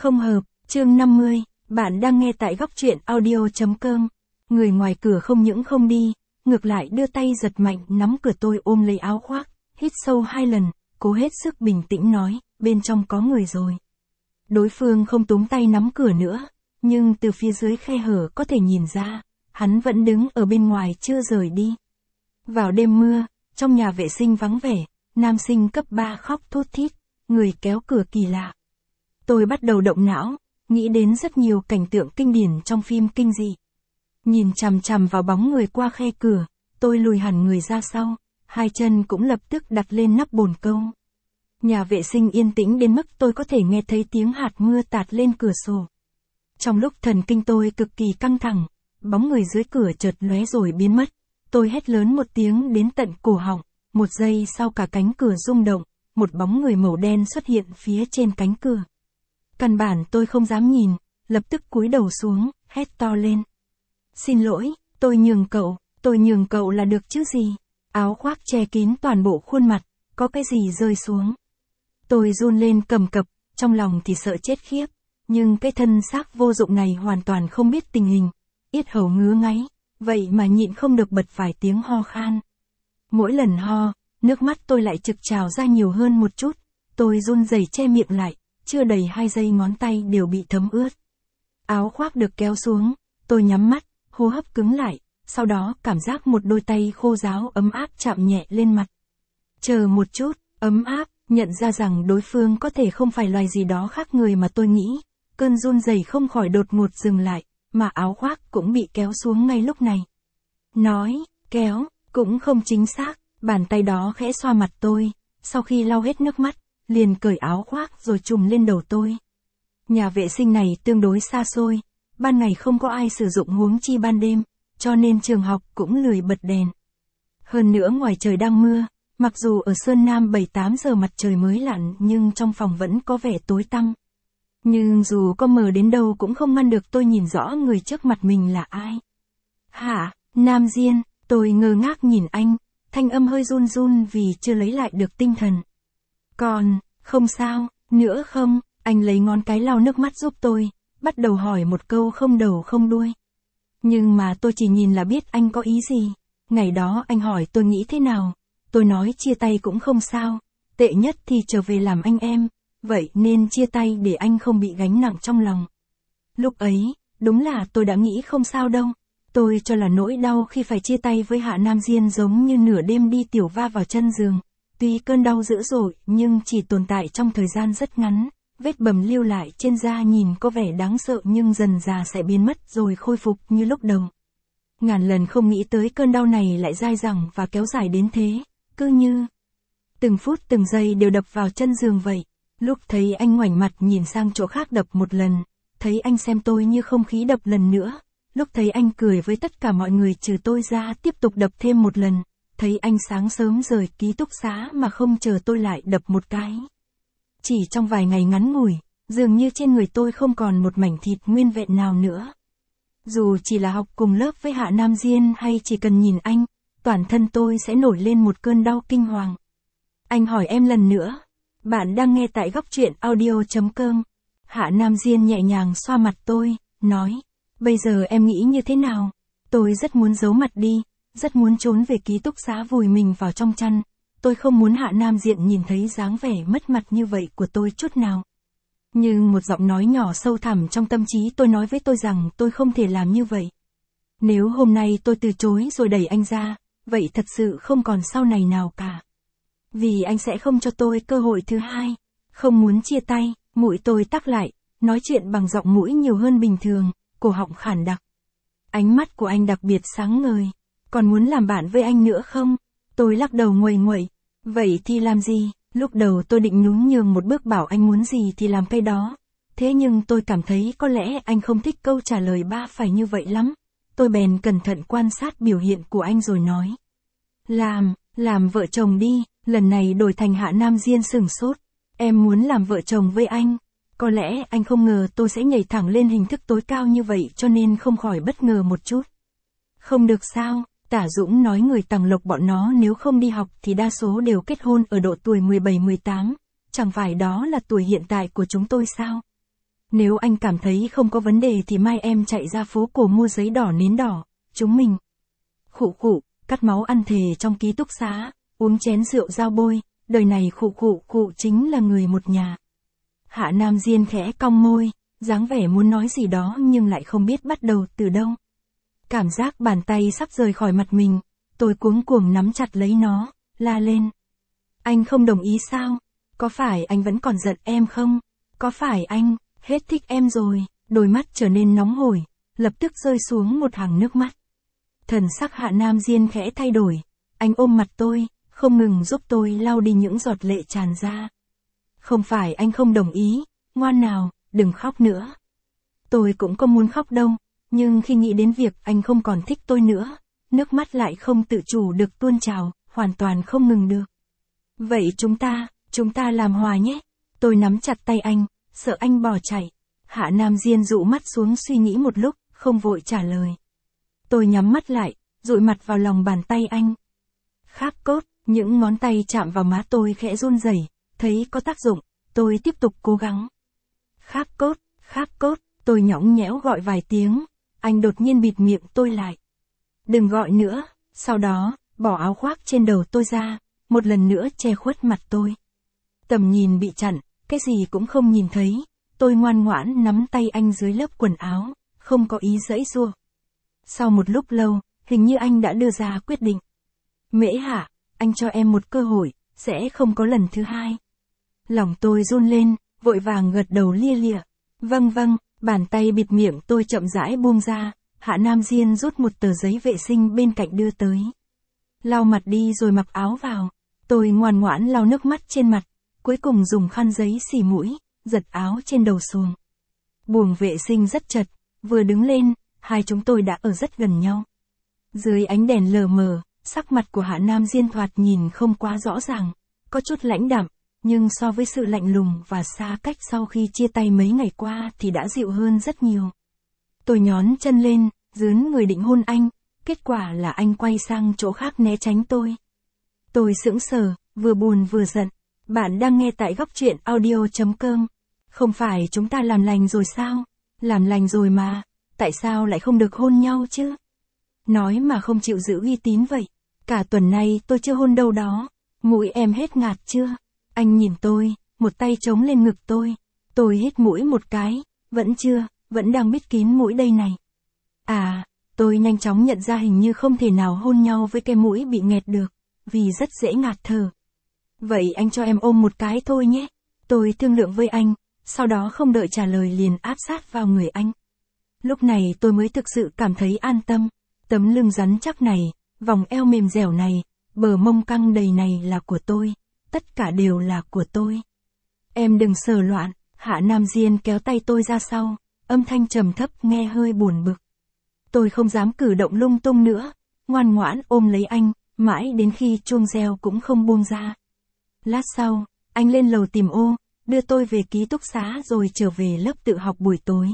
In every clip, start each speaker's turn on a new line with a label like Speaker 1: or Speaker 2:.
Speaker 1: Không hợp, chương 50, bạn đang nghe tại góc truyện audio.com. Người ngoài cửa không những không đi, ngược lại đưa tay giật mạnh nắm cửa tôi ôm lấy áo khoác, hít sâu 2 lần, cố hết sức bình tĩnh nói, bên trong có người rồi. Đối phương không túm tay nắm cửa nữa, nhưng từ phía dưới khe hở có thể nhìn ra, hắn vẫn đứng ở bên ngoài chưa rời đi. Vào đêm mưa, trong nhà vệ sinh vắng vẻ, nam sinh cấp 3 khóc thút thít, người kéo cửa kỳ lạ. Tôi bắt đầu động não, nghĩ đến rất nhiều cảnh tượng kinh điển trong phim kinh dị. Nhìn chằm chằm vào bóng người qua khe cửa, tôi lùi hẳn người ra sau, 2 chân cũng lập tức đặt lên nắp bồn câu. Nhà vệ sinh yên tĩnh đến mức tôi có thể nghe thấy tiếng hạt mưa tạt lên cửa sổ. Trong lúc thần kinh tôi cực kỳ căng thẳng, bóng người dưới cửa chợt lóe rồi biến mất. Tôi hét lớn một tiếng đến tận cổ họng, 1 giây sau cả cánh cửa rung động, một bóng người màu đen xuất hiện phía trên cánh cửa. Căn bản tôi không dám nhìn, lập tức cúi đầu xuống, hét to lên. Xin lỗi, tôi nhường cậu là được chứ gì. Áo khoác che kín toàn bộ khuôn mặt, có cái gì rơi xuống. Tôi run lên cầm cập, trong lòng thì sợ chết khiếp, nhưng cái thân xác vô dụng này hoàn toàn không biết tình hình, yết hầu ngứa ngáy, vậy mà nhịn không được bật vài tiếng ho khan. Mỗi lần ho, nước mắt tôi lại trực trào ra nhiều hơn một chút, tôi run rẩy che miệng lại, chưa đầy 2 giây ngón tay đều bị thấm ướt. Áo khoác được kéo xuống, tôi nhắm mắt, hô hấp cứng lại, sau đó cảm giác một đôi tay khô ráo ấm áp chạm nhẹ lên mặt. Chờ một chút, ấm áp, nhận ra rằng đối phương có thể không phải loài gì đó khác người mà tôi nghĩ, cơn run rẩy không khỏi đột ngột dừng lại, mà áo khoác cũng bị kéo xuống ngay lúc này. Nói, kéo, cũng không chính xác, bàn tay đó khẽ xoa mặt tôi, sau khi lau hết nước mắt, liền cởi áo khoác rồi trùm lên đầu tôi. Nhà vệ sinh này tương đối xa xôi, ban ngày không có ai sử dụng huống chi ban đêm, cho nên trường học cũng lười bật đèn. Hơn nữa ngoài trời đang mưa, mặc dù ở Sơn Nam 7-8 giờ mặt trời mới lặn nhưng trong phòng vẫn có vẻ tối tăm. Nhưng dù có mờ đến đâu cũng không ngăn được tôi nhìn rõ người trước mặt mình là ai. Hả, Nam Diên, tôi ngơ ngác nhìn anh, thanh âm hơi run run vì chưa lấy lại được tinh thần. Còn, không sao, nữa không, anh lấy ngón cái lau nước mắt giúp tôi, bắt đầu hỏi một câu không đầu không đuôi. Nhưng mà tôi chỉ nhìn là biết anh có ý gì. Ngày đó anh hỏi tôi nghĩ thế nào, tôi nói chia tay cũng không sao, tệ nhất thì trở về làm anh em, vậy nên chia tay để anh không bị gánh nặng trong lòng. Lúc ấy, đúng là tôi đã nghĩ không sao đâu, tôi cho là nỗi đau khi phải chia tay với Hạ Nam Diên giống như nửa đêm đi tiểu va vào chân giường. Tuy cơn đau dữ dội nhưng chỉ tồn tại trong thời gian rất ngắn, vết bầm lưu lại trên da nhìn có vẻ đáng sợ nhưng dần dà sẽ biến mất rồi khôi phục như lúc đầu. Ngàn lần không nghĩ tới cơn đau này lại dai dẳng và kéo dài đến thế, cứ như từng phút từng giây đều đập vào chân giường vậy. Lúc thấy anh ngoảnh mặt nhìn sang chỗ khác đập một lần, thấy anh xem tôi như không khí đập lần nữa, lúc thấy anh cười với tất cả mọi người trừ tôi ra tiếp tục đập thêm một lần, thấy anh sáng sớm rời ký túc xá mà không chờ tôi lại đập một cái. Chỉ trong vài ngày ngắn ngủi, dường như trên người tôi không còn một mảnh thịt nguyên vẹn nào nữa. Dù chỉ là học cùng lớp với Hạ Nam Diên hay chỉ cần nhìn anh, toàn thân tôi sẽ nổi lên một cơn đau kinh hoàng. Anh hỏi em lần nữa. Bạn đang nghe tại góc truyện audio.com. Hạ Nam Diên nhẹ nhàng xoa mặt tôi, nói, bây giờ em nghĩ như thế nào? Tôi rất muốn giấu mặt đi, rất muốn trốn về ký túc xá vùi mình vào trong chăn. Tôi không muốn Hạ Nam Diên nhìn thấy dáng vẻ mất mặt như vậy của tôi chút nào. Nhưng một giọng nói nhỏ sâu thẳm trong tâm trí tôi nói với tôi rằng tôi không thể làm như vậy. Nếu hôm nay tôi từ chối rồi đẩy anh ra, vậy thật sự không còn sau này nào cả. Vì anh sẽ không cho tôi cơ hội thứ hai. Không muốn chia tay, mũi tôi tắc lại, nói chuyện bằng giọng mũi nhiều hơn bình thường, cổ họng khản đặc. Ánh mắt của anh đặc biệt sáng ngời. Còn muốn làm bạn với anh nữa không? Tôi lắc đầu nguầy nguậy. Vậy thì làm gì? Lúc đầu tôi định nhún nhường một bước bảo anh muốn gì thì làm cái đó. Thế nhưng tôi cảm thấy có lẽ anh không thích câu trả lời ba phải như vậy lắm. Tôi bèn cẩn thận quan sát biểu hiện của anh rồi nói. Làm vợ chồng đi. Lần này đổi thành Hạ Nam Diên sửng sốt. Em muốn làm vợ chồng với anh. Có lẽ anh không ngờ tôi sẽ nhảy thẳng lên hình thức tối cao như vậy cho nên không khỏi bất ngờ một chút. Không được sao? Tả Dũng nói người Tằng Lộc bọn nó nếu không đi học thì đa số đều kết hôn ở độ tuổi 17-18. Chẳng phải đó là tuổi hiện tại của chúng tôi sao? Nếu anh cảm thấy không có vấn đề thì mai em chạy ra phố cổ mua giấy đỏ nến đỏ, chúng mình. Khụ khụ, cắt máu ăn thề trong ký túc xá, uống chén rượu giao bôi, đời này khụ khụ khụ chính là người một nhà. Hạ Nam Diên khẽ cong môi, dáng vẻ muốn nói gì đó nhưng lại không biết bắt đầu từ đâu. Cảm giác bàn tay sắp rời khỏi mặt mình, tôi cuống cuồng nắm chặt lấy nó, la lên. Anh không đồng ý sao? Có phải anh vẫn còn giận em không? Có phải anh hết thích em rồi? Đôi mắt trở nên nóng hổi, lập tức rơi xuống một hàng nước mắt. Thần sắc Hạ Nam Diên khẽ thay đổi, anh ôm mặt tôi, không ngừng giúp tôi lau đi những giọt lệ tràn ra. Không phải anh không đồng ý, ngoan nào, đừng khóc nữa. Tôi cũng không muốn khóc đâu, nhưng khi nghĩ đến việc anh không còn thích tôi nữa, nước mắt lại không tự chủ được tuôn trào, hoàn toàn không ngừng được. Vậy chúng ta làm hòa nhé. Tôi nắm chặt tay anh, sợ anh bỏ chạy. Hạ Nam Diên dụ mắt xuống suy nghĩ một lúc, không vội trả lời. Tôi nhắm mắt lại, dụi mặt vào lòng bàn tay anh. Khắc cốt, những ngón tay chạm vào má tôi khẽ run rẩy, thấy có tác dụng, tôi tiếp tục cố gắng. Khắc cốt, tôi nhõng nhẽo gọi vài tiếng, anh đột nhiên bịt miệng tôi lại. Đừng gọi nữa, sau đó, bỏ áo khoác trên đầu tôi ra, một lần nữa che khuất mặt tôi. Tầm nhìn bị chặn, cái gì cũng không nhìn thấy, tôi ngoan ngoãn nắm tay anh dưới lớp quần áo, không có ý giãy giụa. Sau một lúc lâu, hình như anh đã đưa ra quyết định. Mễ Hạ, anh cho em một cơ hội, sẽ không có lần thứ hai. Lòng tôi run lên, vội vàng gật đầu lia lịa. Vâng, bàn tay bịt miệng tôi chậm rãi buông ra, Hạ Nam Diên rút một tờ giấy vệ sinh bên cạnh đưa tới. Lau mặt đi rồi mặc áo vào, tôi ngoan ngoãn lau nước mắt trên mặt, cuối cùng dùng khăn giấy xì mũi, giật áo trên đầu xuống. Buồng vệ sinh rất chật, vừa đứng lên, hai chúng tôi đã ở rất gần nhau. Dưới ánh đèn lờ mờ, sắc mặt của Hạ Nam Diên thoạt nhìn không quá rõ ràng, có chút lãnh đạm, nhưng so với sự lạnh lùng và xa cách sau khi chia tay mấy ngày qua thì đã dịu hơn rất nhiều. Tôi nhón chân lên, dướn người định hôn anh, kết quả là anh quay sang chỗ khác né tránh tôi. Tôi sững sờ, vừa buồn vừa giận. Bạn đang nghe tại góc truyện audio.com. Không phải chúng ta làm lành rồi sao? Làm lành rồi mà, tại sao lại không được hôn nhau chứ? Nói mà không chịu giữ uy tín vậy. Cả tuần nay tôi chưa hôn đâu đó. Mũi em hết ngạt chưa? Anh nhìn tôi, một tay chống lên ngực tôi. Tôi hít mũi một cái, vẫn chưa, vẫn đang bít kín mũi đây này. Tôi nhanh chóng nhận ra hình như không thể nào hôn nhau với cái mũi bị nghẹt được, vì rất dễ ngạt thở. Vậy anh cho em ôm một cái thôi nhé. Tôi thương lượng với anh, sau đó không đợi trả lời liền áp sát vào người anh. Lúc này tôi mới thực sự cảm thấy an tâm. Tấm lưng rắn chắc này, vòng eo mềm dẻo này, bờ mông căng đầy này là của tôi. Tất cả đều là của tôi. Em đừng sờ loạn. Hạ Nam Diên kéo tay tôi ra sau, âm thanh trầm thấp nghe hơi buồn bực. Tôi không dám cử động lung tung nữa, ngoan ngoãn ôm lấy anh, mãi đến khi chuông reo cũng không buông ra. Lát sau, anh lên lầu tìm ô, đưa tôi về ký túc xá rồi trở về lớp tự học buổi tối.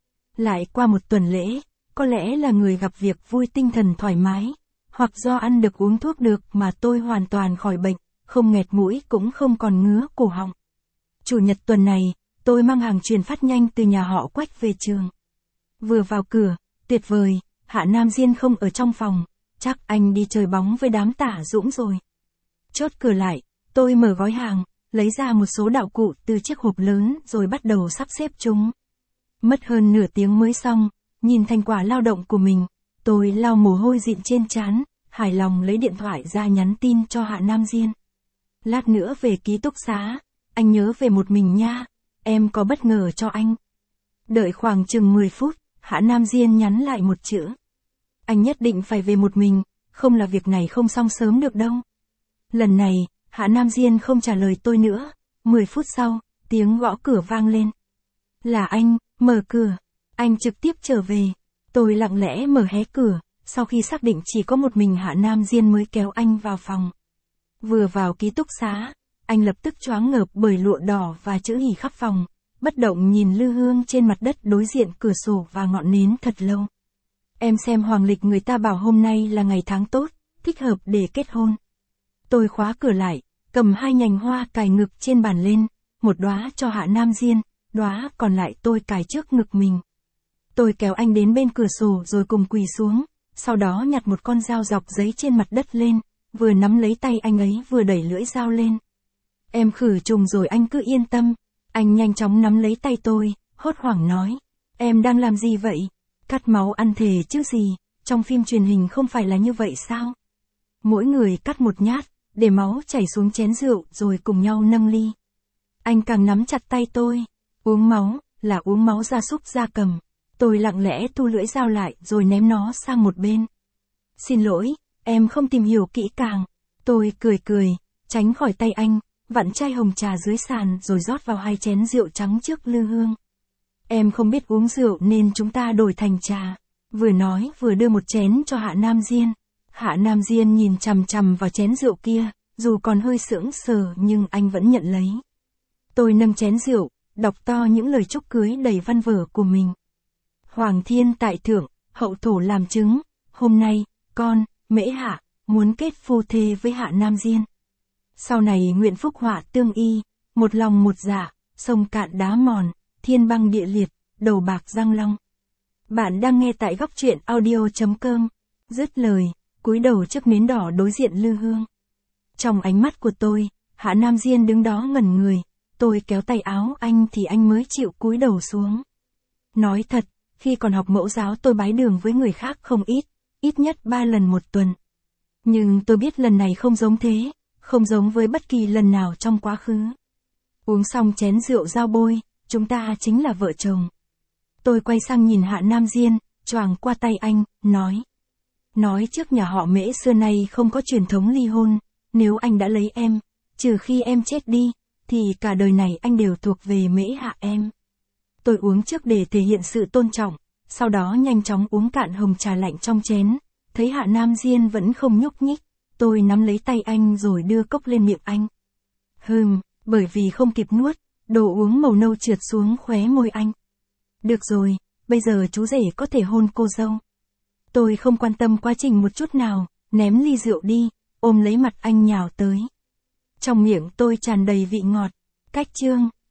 Speaker 1: Lại qua một tuần lễ, có lẽ là người gặp việc vui tinh thần thoải mái, hoặc do ăn được uống thuốc được mà tôi hoàn toàn khỏi bệnh, không nghẹt mũi cũng không còn ngứa cổ họng. Chủ nhật tuần này, tôi mang hàng truyền phát nhanh từ nhà họ Quách về trường. Vừa vào cửa, tuyệt vời, Hạ Nam Diên không ở trong phòng, chắc anh đi chơi bóng với đám Tả Dũng rồi. Chốt cửa lại, tôi mở gói hàng, lấy ra một số đạo cụ từ chiếc hộp lớn rồi bắt đầu sắp xếp chúng. Mất hơn nửa tiếng mới xong, nhìn thành quả lao động của mình, tôi lau mồ hôi dịn trên trán, hài lòng lấy điện thoại ra nhắn tin cho Hạ Nam Diên. Lát nữa về ký túc xá, anh nhớ về một mình nha, em có bất ngờ cho anh. Đợi khoảng chừng 10 phút, Hạ Nam Diên nhắn lại một chữ. Anh nhất định phải về một mình, không là việc này không xong sớm được đâu. Lần này, Hạ Nam Diên không trả lời tôi nữa, 10 phút sau, tiếng gõ cửa vang lên. Là anh, mở cửa. Anh trực tiếp trở về. Tôi lặng lẽ mở hé cửa, sau khi xác định chỉ có một mình Hạ Nam Diên mới kéo anh vào phòng. Vừa vào ký túc xá, anh lập tức choáng ngợp bởi lụa đỏ và chữ hỉ khắp phòng, bất động nhìn lư hương trên mặt đất đối diện cửa sổ và ngọn nến thật lâu. Em xem hoàng lịch người ta bảo hôm nay là ngày tháng tốt, thích hợp để kết hôn. Tôi khóa cửa lại, cầm 2 nhành hoa cài ngực trên bàn lên, một đóa cho Hạ Nam Diên, đóa còn lại tôi cài trước ngực mình. Tôi kéo anh đến bên cửa sổ rồi cùng quỳ xuống, sau đó nhặt một con dao dọc giấy trên mặt đất lên, vừa nắm lấy tay anh ấy vừa đẩy lưỡi dao lên. Em khử trùng rồi anh cứ yên tâm. Anh nhanh chóng nắm lấy tay tôi, hốt hoảng nói. Em đang làm gì vậy? Cắt máu ăn thề chứ gì, trong phim truyền hình không phải là như vậy sao? Mỗi người cắt một nhát, để máu chảy xuống chén rượu rồi cùng nhau nâng ly. Anh càng nắm chặt tay tôi. Uống máu, là uống máu gia súc gia cầm. Tôi lặng lẽ thu lưỡi dao lại rồi ném nó sang một bên. Xin lỗi, em không tìm hiểu kỹ càng. Tôi cười, tránh khỏi tay anh, vặn chai hồng trà dưới sàn rồi rót vào 2 chén rượu trắng trước lư hương. Em không biết uống rượu nên chúng ta đổi thành trà. Vừa nói vừa đưa một chén cho Hạ Nam Diên. Hạ Nam Diên nhìn chằm chằm vào chén rượu kia, dù còn hơi sững sờ nhưng anh vẫn nhận lấy. Tôi nâng chén rượu, đọc to những lời chúc cưới đầy văn vở của mình. Hoàng thiên tại thượng, hậu thổ làm chứng, hôm nay, con, Mễ Hạ, muốn kết phu thê với Hạ Nam Diên. Sau này nguyện phúc họa tương y, một lòng một dạ, sông cạn đá mòn, thiên băng địa liệt, đầu bạc răng long. Bạn đang nghe tại góc truyện audio.com. Dứt lời, cúi đầu trước nến đỏ đối diện lư hương. Trong ánh mắt của tôi, Hạ Nam Diên đứng đó ngẩn người, tôi kéo tay áo anh thì anh mới chịu cúi đầu xuống. Nói thật, khi còn học mẫu giáo tôi bái đường với người khác không ít nhất 3 lần một tuần. Nhưng tôi biết lần này không giống thế, không giống với bất kỳ lần nào trong quá khứ. Uống xong chén rượu giao bôi, chúng ta chính là vợ chồng. Tôi quay sang nhìn Hạ Nam Diên, choàng qua tay anh, nói. Nói trước nhà họ Mễ xưa nay không có truyền thống ly hôn, nếu anh đã lấy em, trừ khi em chết đi, thì cả đời này anh đều thuộc về Mễ Hạ em. Tôi uống trước để thể hiện sự tôn trọng, sau đó nhanh chóng uống cạn hồng trà lạnh trong chén, thấy Hạ Nam Diên vẫn không nhúc nhích, tôi nắm lấy tay anh rồi đưa cốc lên miệng anh. Bởi vì không kịp nuốt, đồ uống màu nâu trượt xuống khóe môi anh. Được rồi, bây giờ chú rể có thể hôn cô dâu. Tôi không quan tâm quá trình một chút nào, ném ly rượu đi, ôm lấy mặt anh nhào tới. Trong miệng tôi tràn đầy vị ngọt. Cách chương